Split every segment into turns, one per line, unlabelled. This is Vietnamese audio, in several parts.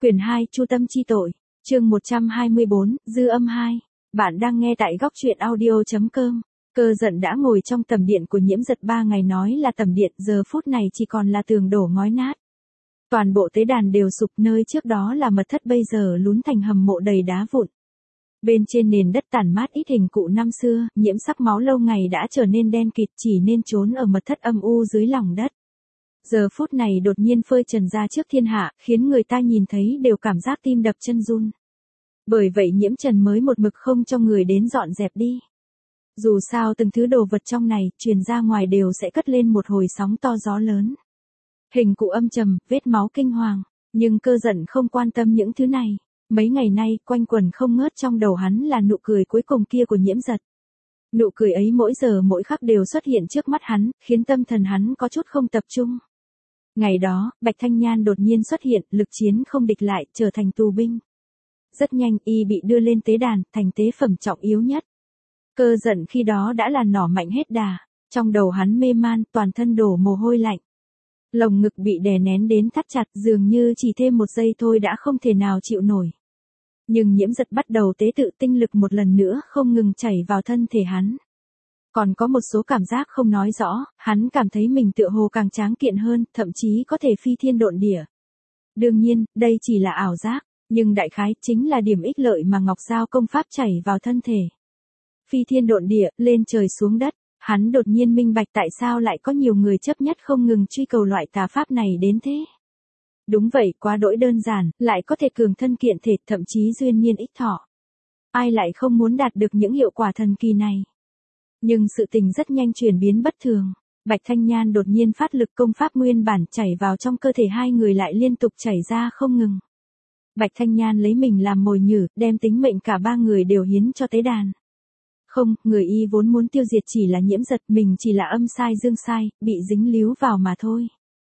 Quyển 2 Chu tâm chi tội, chương 124, dư âm 2. Bạn đang nghe tại góc truyện audio.com. Cơ giận đã ngồi trong tầm điện của Nhiễm Giật 3 ngày, nói là tầm điện, giờ phút này chỉ còn là tường đổ ngói nát. Toàn bộ tế đàn đều sụp, nơi trước đó là mật thất bây giờ lún thành hầm mộ đầy đá vụn. Bên trên nền đất tản mát ít hình cụ năm xưa, nhiễm sắc máu lâu ngày đã trở nên đen kịt, chỉ nên trốn ở mật thất âm u dưới lòng đất. Giờ phút này đột nhiên phơi trần ra trước thiên hạ, khiến người ta nhìn thấy đều cảm giác tim đập chân run. Bởi vậy Nhiễm Trần mới một mực không cho người đến dọn dẹp đi. Dù sao từng thứ đồ vật trong này, truyền ra ngoài đều sẽ cất lên một hồi sóng to gió lớn. Hình cụ âm trầm, vết máu kinh hoàng, nhưng Cơ Giận không quan tâm những thứ này. Mấy ngày nay, quanh quẩn không ngớt trong đầu hắn là nụ cười cuối cùng kia của Nhiễm Giật. Nụ cười ấy mỗi giờ mỗi khắc đều xuất hiện trước mắt hắn, khiến tâm thần hắn có chút không tập trung. Ngày đó, Bạch Thanh Nhan đột nhiên xuất hiện, lực chiến không địch lại, trở thành tù binh. Rất nhanh y bị đưa lên tế đàn, thành tế phẩm trọng yếu nhất. Cơ Giận khi đó đã là nỏ mạnh hết đà, trong đầu hắn mê man, toàn thân đổ mồ hôi lạnh. Lồng ngực bị đè nén đến thắt chặt, dường như chỉ thêm một giây thôi đã không thể nào chịu nổi. Nhưng Nhiễm Giật bắt đầu tế tự, tinh lực một lần nữa không ngừng chảy vào thân thể hắn. Còn có một số cảm giác không nói rõ, hắn cảm thấy mình tựa hồ càng tráng kiện hơn, thậm chí có thể phi thiên độn địa. Đương nhiên, đây chỉ là ảo giác, nhưng đại khái chính là điểm ích lợi mà Ngọc Giao công pháp chảy vào thân thể. Phi thiên độn địa, lên trời xuống đất, hắn đột nhiên minh bạch tại sao lại có nhiều người chấp nhất không ngừng truy cầu loại tà pháp này đến thế. Đúng vậy, quá đỗi đơn giản, lại có thể cường thân kiện thể, thậm chí duyên nhiên ích thọ. Ai lại không muốn đạt được những hiệu quả thần kỳ này. Nhưng sự tình rất nhanh chuyển biến bất thường. Bạch Thanh Nhan đột nhiên phát lực, công pháp nguyên bản chảy vào trong cơ thể hai người lại liên tục chảy ra không ngừng. Bạch Thanh Nhan lấy mình làm mồi nhử, đem tính mệnh cả ba người đều hiến cho tế đàn. Không, người y vốn muốn tiêu diệt chỉ là Nhiễm Giật, mình chỉ là âm sai dương sai, bị dính líu vào mà thôi.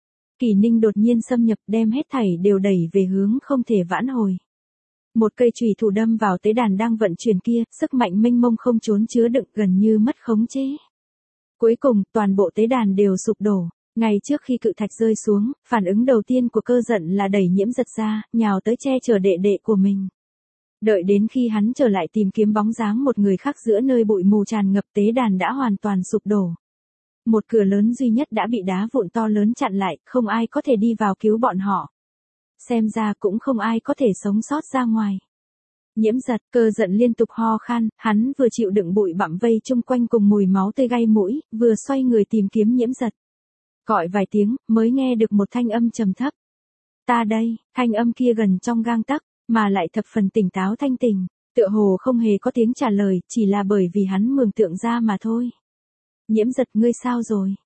Kỷ Ninh đột nhiên xâm nhập, đem hết thảy đều đẩy về hướng không thể vãn hồi. Một cây chùy thủ đâm vào tế đàn đang vận chuyển kia, sức mạnh mênh mông không trốn chứa đựng, gần như mất khống chế. Cuối cùng, toàn bộ tế đàn đều sụp đổ. Ngay trước khi cự thạch rơi xuống, phản ứng đầu tiên của Cơ Giận là đẩy Nhiễm Giật ra, nhào tới che chở đệ đệ của mình. Đợi đến khi hắn trở lại tìm kiếm bóng dáng một người khác giữa nơi bụi mù tràn ngập, tế đàn đã hoàn toàn sụp đổ. Một cửa lớn duy nhất đã bị đá vụn to lớn chặn lại, không ai có thể đi vào cứu bọn họ. Xem ra cũng không ai có thể sống sót ra ngoài. Nhiễm Giật, Cơ Giận liên tục ho khan, hắn vừa chịu đựng bụi bặm vây chung quanh cùng mùi máu tươi gây mũi, vừa xoay người tìm kiếm Nhiễm Giật. Gọi vài tiếng, mới nghe được một thanh âm trầm thấp. Ta đây, thanh âm kia gần trong gang tấc, mà lại thập phần tỉnh táo thanh tỉnh, tựa hồ không hề có tiếng trả lời, chỉ là bởi vì hắn mường tượng ra mà thôi. Nhiễm Giật, ngươi sao rồi?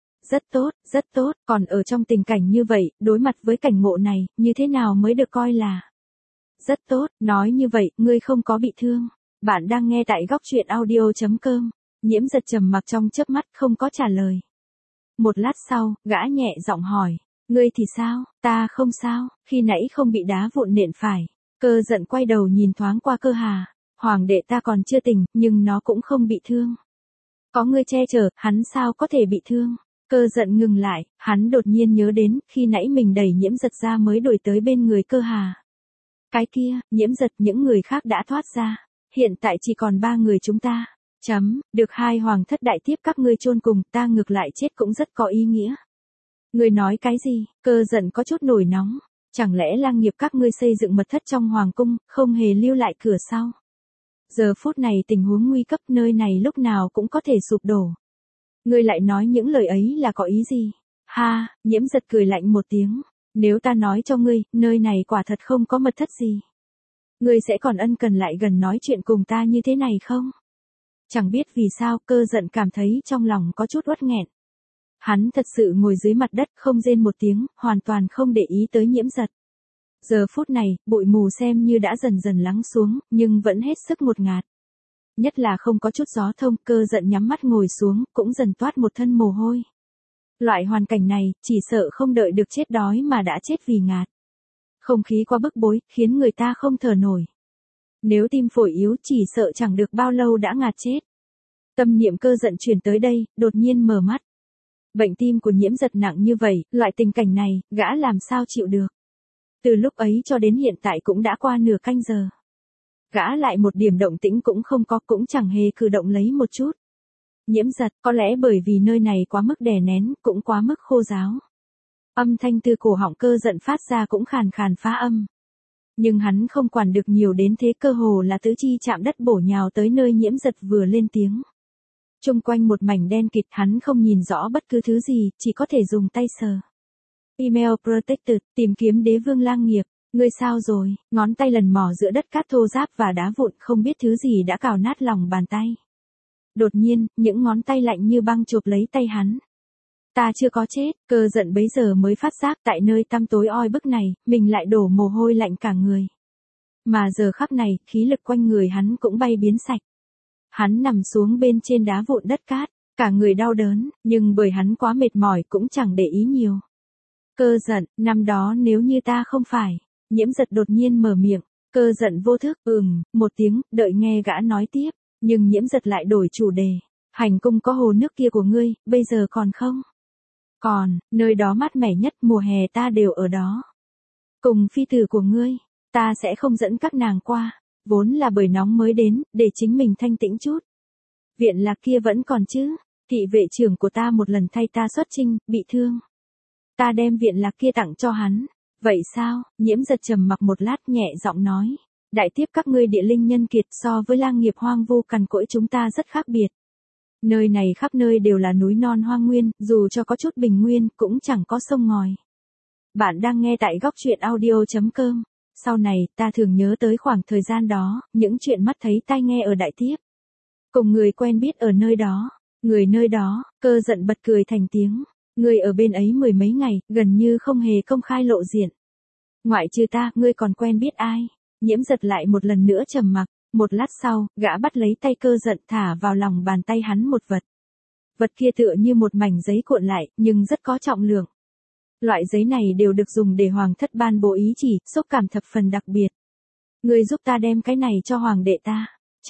Rất tốt, còn ở trong tình cảnh như vậy, đối mặt với cảnh ngộ này, như thế nào mới được coi là rất tốt? Nói như vậy, ngươi không có bị thương. Bạn đang nghe tại góc truyện audio.com. Nhiễm Giật trầm mặc trong chớp mắt, không có trả lời. Một lát sau, gã nhẹ giọng hỏi, ngươi thì sao? Ta không sao, khi nãy không bị đá vụn nện phải. Cơ Giận quay đầu nhìn thoáng qua Cơ Hà, hoàng đệ ta còn chưa tỉnh, nhưng nó cũng không bị thương. Có ngươi che chở, hắn sao có thể bị thương? Cơ Giận ngừng lại, hắn đột nhiên nhớ đến, khi nãy mình đẩy Nhiễm Giật ra mới đuổi tới bên người Cơ Hà. Cái kia, Nhiễm Giật, những người khác đã thoát ra, hiện tại chỉ còn 3 người chúng ta. Được hai hoàng thất đại tiếp các ngươi chôn cùng, ta ngược lại chết cũng rất có ý nghĩa. Ngươi nói cái gì? Cơ Giận có chút nổi nóng. Chẳng lẽ Lang Nghiệp các ngươi xây dựng mật thất trong hoàng cung, không hề lưu lại cửa sao? Giờ phút này tình huống nguy cấp, nơi này lúc nào cũng có thể sụp đổ. Ngươi lại nói những lời ấy là có ý gì? Ha, Nhiễm Giật cười lạnh một tiếng. Nếu ta nói cho ngươi, nơi này quả thật không có mật thất gì, ngươi sẽ còn ân cần lại gần nói chuyện cùng ta như thế này không? Chẳng biết vì sao, Cơ Giận cảm thấy trong lòng có chút uất nghẹn. Hắn thật sự ngồi dưới mặt đất, không rên một tiếng, hoàn toàn không để ý tới Nhiễm Giật. Giờ phút này, bụi mù xem như đã dần dần lắng xuống, nhưng vẫn hết sức ngột ngạt. Nhất là không có chút gió thông, Cơ Giận nhắm mắt ngồi xuống, cũng dần toát một thân mồ hôi. Loại hoàn cảnh này, chỉ sợ không đợi được chết đói mà đã chết vì ngạt. Không khí quá bức bối, khiến người ta không thở nổi. Nếu tim phổi yếu chỉ sợ chẳng được bao lâu đã ngạt chết. Tâm niệm Cơ Giận chuyển tới đây, đột nhiên mở mắt. Bệnh tim của Nhiễm Giật nặng như vậy, loại tình cảnh này, gã làm sao chịu được. Từ lúc ấy cho đến hiện tại cũng đã qua nửa canh giờ. Gã lại một điểm động tĩnh cũng không có, cũng chẳng hề cử động lấy một chút. Nhiễm giật, có lẽ bởi vì nơi này quá mức đè nén, cũng quá mức khô ráo. Âm thanh từ cổ họng Cơ Giận phát ra cũng khàn khàn phá âm. Nhưng hắn không quản được nhiều đến thế, cơ hồ là tứ chi chạm đất bổ nhào tới nơi Nhiễm giật vừa lên tiếng. Chung quanh một mảnh đen kịt, hắn không nhìn rõ bất cứ thứ gì, chỉ có thể dùng tay sờ. Email protected, tìm kiếm đế vương lang nghiệp. Ngươi sao rồi? Ngón tay lần mò giữa đất cát thô ráp và đá vụn, không biết thứ gì đã cào nát lòng bàn tay. Đột nhiên, những ngón tay lạnh như băng chụp lấy tay hắn. Ta chưa có chết. Cơ Giận bấy giờ mới phát giác tại nơi tăm tối oi bức này, mình lại đổ mồ hôi lạnh cả người. Mà giờ khắc này, khí lực quanh người hắn cũng bay biến sạch. Hắn nằm xuống bên trên đá vụn đất cát, cả người đau đớn, nhưng bởi hắn quá mệt mỏi cũng chẳng để ý nhiều. Cơ Giận, năm đó nếu như ta không phải. Nhiễm giật đột nhiên mở miệng. Cơ Giận vô thức, một tiếng, đợi nghe gã nói tiếp. Nhưng Nhiễm giật lại đổi chủ đề. Hành cung có hồ nước kia của ngươi, bây giờ còn không? Còn, nơi đó mát mẻ nhất, mùa hè ta đều ở đó. Cùng phi tử của ngươi, ta sẽ không dẫn các nàng qua. Vốn là bởi nóng mới đến, để chính mình thanh tĩnh chút. Viện lạc kia vẫn còn chứ. Thị vệ trưởng của ta một lần thay ta xuất chinh, bị thương. Ta đem viện lạc kia tặng cho hắn. Vậy sao? Nhiễm giật trầm mặc một lát, nhẹ giọng nói. Đại tiếp các ngươi địa linh nhân kiệt, so với lang nghiệp hoang vu cằn cỗi chúng ta rất khác biệt. Nơi này khắp nơi đều là núi non hoang nguyên, dù cho có chút bình nguyên, cũng chẳng có sông ngòi. Bạn đang nghe tại góc truyện audio.com. Sau này, ta thường nhớ tới khoảng thời gian đó, những chuyện mắt thấy tai nghe ở đại tiếp. Cùng người quen biết ở nơi đó. Người nơi đó, Cơ Giận bật cười thành tiếng. Ngươi ở bên ấy mười mấy ngày, gần như không hề công khai lộ diện. Ngoại trừ ta, ngươi còn quen biết ai? Nhiễm giật lại một lần nữa trầm mặc. Một lát sau, gã bắt lấy tay Cơ Giận thả vào lòng bàn tay hắn một vật. Vật kia tựa như một mảnh giấy cuộn lại, nhưng rất có trọng lượng. Loại giấy này đều được dùng để hoàng thất ban bố ý chỉ, xúc cảm thập phần đặc biệt. Ngươi giúp ta đem cái này cho hoàng đệ ta.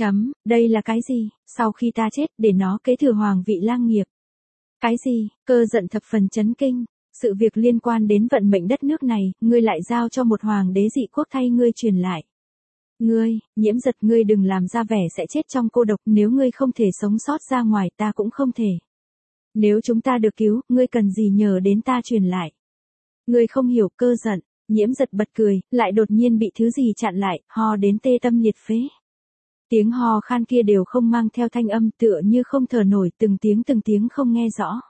Đây là cái gì? Sau khi ta chết, để nó kế thừa hoàng vị lang nghiệp. Cái gì? Cơ Giận thập phần chấn kinh. Sự việc liên quan đến vận mệnh đất nước này, ngươi lại giao cho một hoàng đế dị quốc thay ngươi truyền lại. Ngươi, Nhiễm giật, ngươi đừng làm ra vẻ sẽ chết trong cô độc, nếu ngươi không thể sống sót ra ngoài, ta cũng không thể. Nếu chúng ta được cứu, ngươi cần gì nhờ đến ta truyền lại. Ngươi không hiểu. Cơ Giận. Nhiễm giật bật cười, lại đột nhiên bị thứ gì chặn lại, ho đến tê tâm liệt phế. Tiếng ho khan kia đều không mang theo thanh âm, tựa như không thở nổi, từng tiếng không nghe rõ.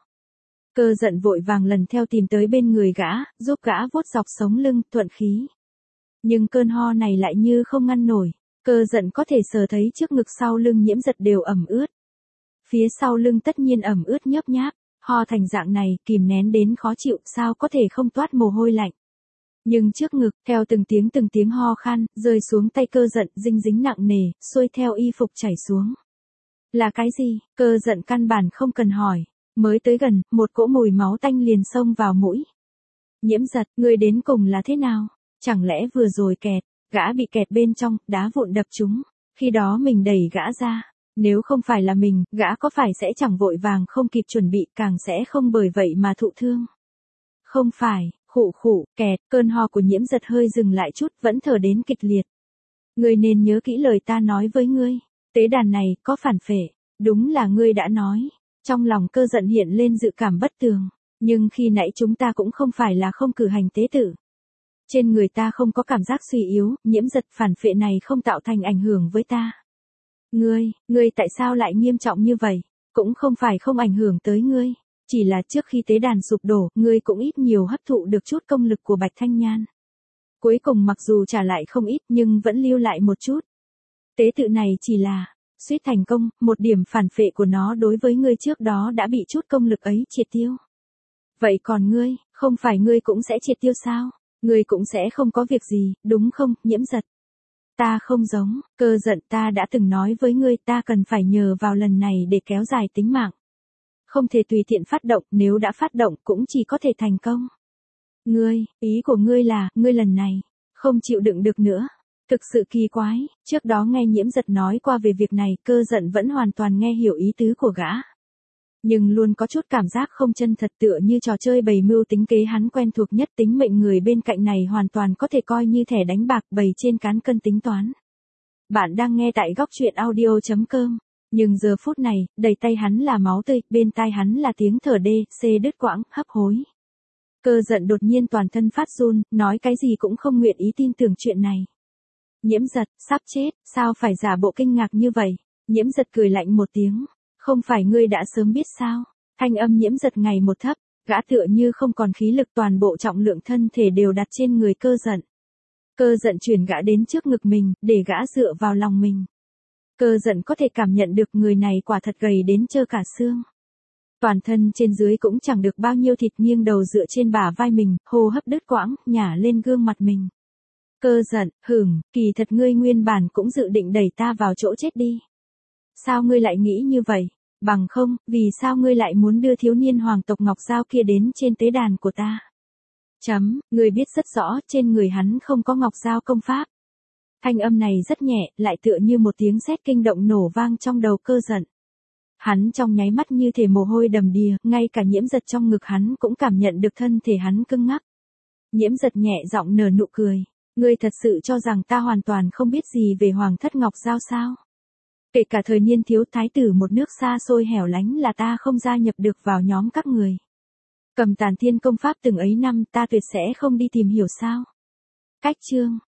Cơ Giận vội vàng lần theo tìm tới bên người gã, giúp gã vuốt dọc sống lưng, thuận khí. Nhưng cơn ho này lại như không ngăn nổi. Cơ Giận có thể sờ thấy trước ngực sau lưng Nhiễm giật đều ẩm ướt. Phía sau lưng tất nhiên ẩm ướt nhớp nháp, ho thành dạng này, kìm nén đến khó chịu, sao có thể không toát mồ hôi lạnh. Nhưng trước ngực, theo từng tiếng ho khan, rơi xuống tay Cơ Giận, dinh dính nặng nề, xuôi theo y phục chảy xuống. Là cái gì? Cơ Giận căn bản không cần hỏi. Mới tới gần, một cỗ mùi máu tanh liền xông vào mũi. Nhiễm giật, ngươi đến cùng là thế nào? Chẳng lẽ vừa rồi gã bị kẹt bên trong, đá vụn đập trúng. Khi đó mình đẩy gã ra. Nếu không phải là mình, gã có phải sẽ chẳng vội vàng không kịp chuẩn bị, càng sẽ không bởi vậy mà thụ thương. Không phải, cơn ho của Nhiễm giật hơi dừng lại chút, vẫn thở đến kịch liệt. Ngươi nên nhớ kỹ lời ta nói với ngươi. Tế đàn này, có phản phệ. Đúng là ngươi đã nói. Trong lòng Cơ Giận hiện lên dự cảm bất tường. Nhưng khi nãy chúng ta cũng không phải là không cử hành tế tự. Trên người ta không có cảm giác suy yếu, Nhiễm giật, phản phệ này không tạo thành ảnh hưởng với ta. Ngươi tại sao lại nghiêm trọng như vậy? Cũng không phải không ảnh hưởng tới ngươi. Chỉ là trước khi tế đàn sụp đổ, ngươi cũng ít nhiều hấp thụ được chút công lực của Bạch Thanh Nhan. Cuối cùng mặc dù trả lại không ít nhưng vẫn lưu lại một chút. Tế tự này chỉ là suýt thành công, một điểm phản phệ của nó đối với ngươi trước đó đã bị chút công lực ấy triệt tiêu. Vậy còn ngươi, không phải ngươi cũng sẽ triệt tiêu sao? Ngươi cũng sẽ không có việc gì, đúng không, Nhiễm giật? Ta không giống. Cơ Giận, ta đã từng nói với ngươi, ta cần phải nhờ vào lần này để kéo dài tính mạng. Không thể tùy tiện phát động, nếu đã phát động cũng chỉ có thể thành công. Ý của ngươi là, ngươi lần này, không chịu đựng được nữa. Thực sự kỳ quái, trước đó nghe Nhiễm giật nói qua về việc này, Cơ Giận vẫn hoàn toàn nghe hiểu ý tứ của gã. Nhưng luôn có chút cảm giác không chân thật, tựa như trò chơi bày mưu tính kế hắn quen thuộc nhất, tính mệnh người bên cạnh này hoàn toàn có thể coi như thẻ đánh bạc bày trên cán cân tính toán. Bạn đang nghe tại góc truyện audio.com. Nhưng giờ phút này, đầy tay hắn là máu tươi, bên tai hắn là tiếng thở đứt quãng, hấp hối. Cơ giận đột nhiên toàn thân phát run, nói cái gì cũng không nguyện ý tin tưởng chuyện này. Nhiễm giật, sắp chết, sao phải giả bộ kinh ngạc như vậy? Nhiễm giật cười lạnh một tiếng. Không phải ngươi đã sớm biết sao? Thanh âm nhiễm giật ngày một thấp, gã tựa như không còn khí lực, toàn bộ trọng lượng thân thể đều đặt trên người cơ giận. Cơ giận chuyển gã đến trước ngực mình, để gã dựa vào lòng mình. Cơ giận có thể cảm nhận được người này quả thật gầy đến trơ cả xương. Toàn thân trên dưới cũng chẳng được bao nhiêu thịt, nghiêng đầu dựa trên bả vai mình, hô hấp đứt quãng, nhả lên gương mặt mình. Cơ giận, kỳ thật ngươi nguyên bản cũng dự định đẩy ta vào chỗ chết đi. Sao ngươi lại nghĩ như vậy? Bằng không, vì sao ngươi lại muốn đưa thiếu niên hoàng tộc Ngọc Giao kia đến trên tế đàn của ta? Ngươi biết rất rõ, trên người hắn không có Ngọc Giao công pháp. Thanh âm này rất nhẹ, lại tựa như một tiếng sét kinh động nổ vang trong đầu cơ giận. Hắn trong nháy mắt như thể mồ hôi đầm đìa, ngay cả nhiễm giật trong ngực hắn cũng cảm nhận được thân thể hắn cứng ngắc. Nhiễm giật nhẹ giọng nở nụ cười. Ngươi thật sự cho rằng ta hoàn toàn không biết gì về Hoàng thất Ngọc Giao sao? Kể cả thời niên thiếu thái tử một nước xa xôi hẻo lánh là ta không gia nhập được vào nhóm các người. Cầm Tàn Thiên công pháp từng ấy năm ta tuyệt sẽ không đi tìm hiểu sao? Cách chương.